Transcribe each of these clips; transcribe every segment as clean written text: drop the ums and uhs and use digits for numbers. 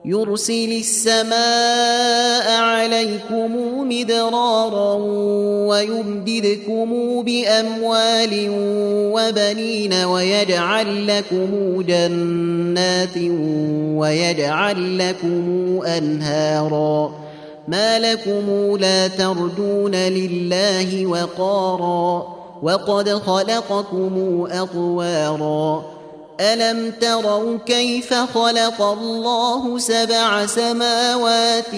يرسل السماء عليكم مدرارا ويمددكم بأموال وبنين ويجعل لكم جنات ويجعل لكم أنهارا ما لكم لا ترجون لله وقارا وقد خلقكم أطوارا ألم تروا كيف خلق الله 7 سماوات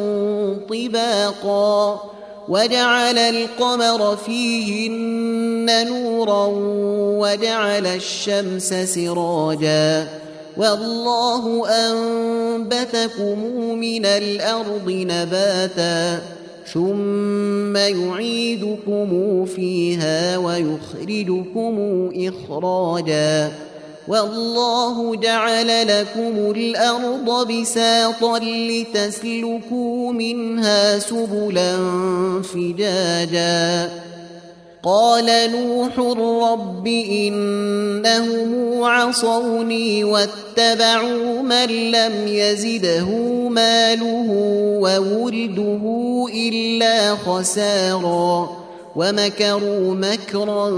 طباقا وجعل القمر فيهن نورا وجعل الشمس سراجا والله أنبتكم من الأرض نباتا ثم يعيدكم فيها ويخرجكم إخراجا والله جعل لكم الأرض بساطا لتسلكوا منها سبلا فجاجا قال نوح رب إنهم عصوني واتبعوا من لم يزده ماله وولده إلا خسارا ومكروا مكرا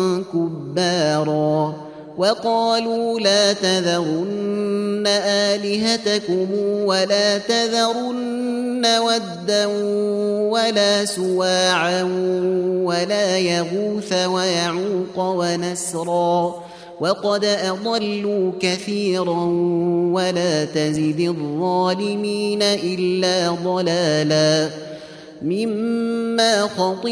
كبارا وقالوا لا تذرن آلهتكم ولا تذرن ودا ولا سواعا ولا يغوث ويعوق ونسرا وقد أضلوا كثيرا ولا تزد الظالمين إلا ضلالا مما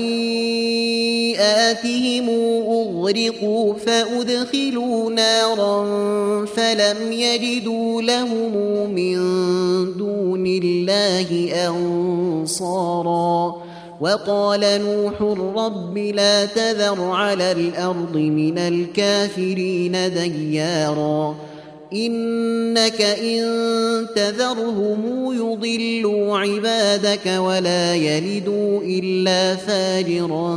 خطيئاتهم أغرقوا فأدخلوا نارا فلم يجدوا لهم من دون الله أنصارا وقال نوح رب لا تذر على الأرض من الكافرين ديارا إنك إن تذرهم يضلوا عبادك ولا يلدوا إلا فاجرا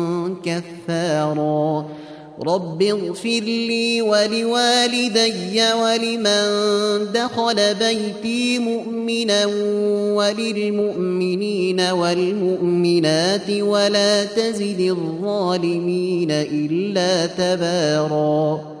كفارا رب اغفر لي ولوالدي ولمن دخل بيتي مؤمنا وللمؤمنين والمؤمنات ولا تزد الظالمين إلا تبارا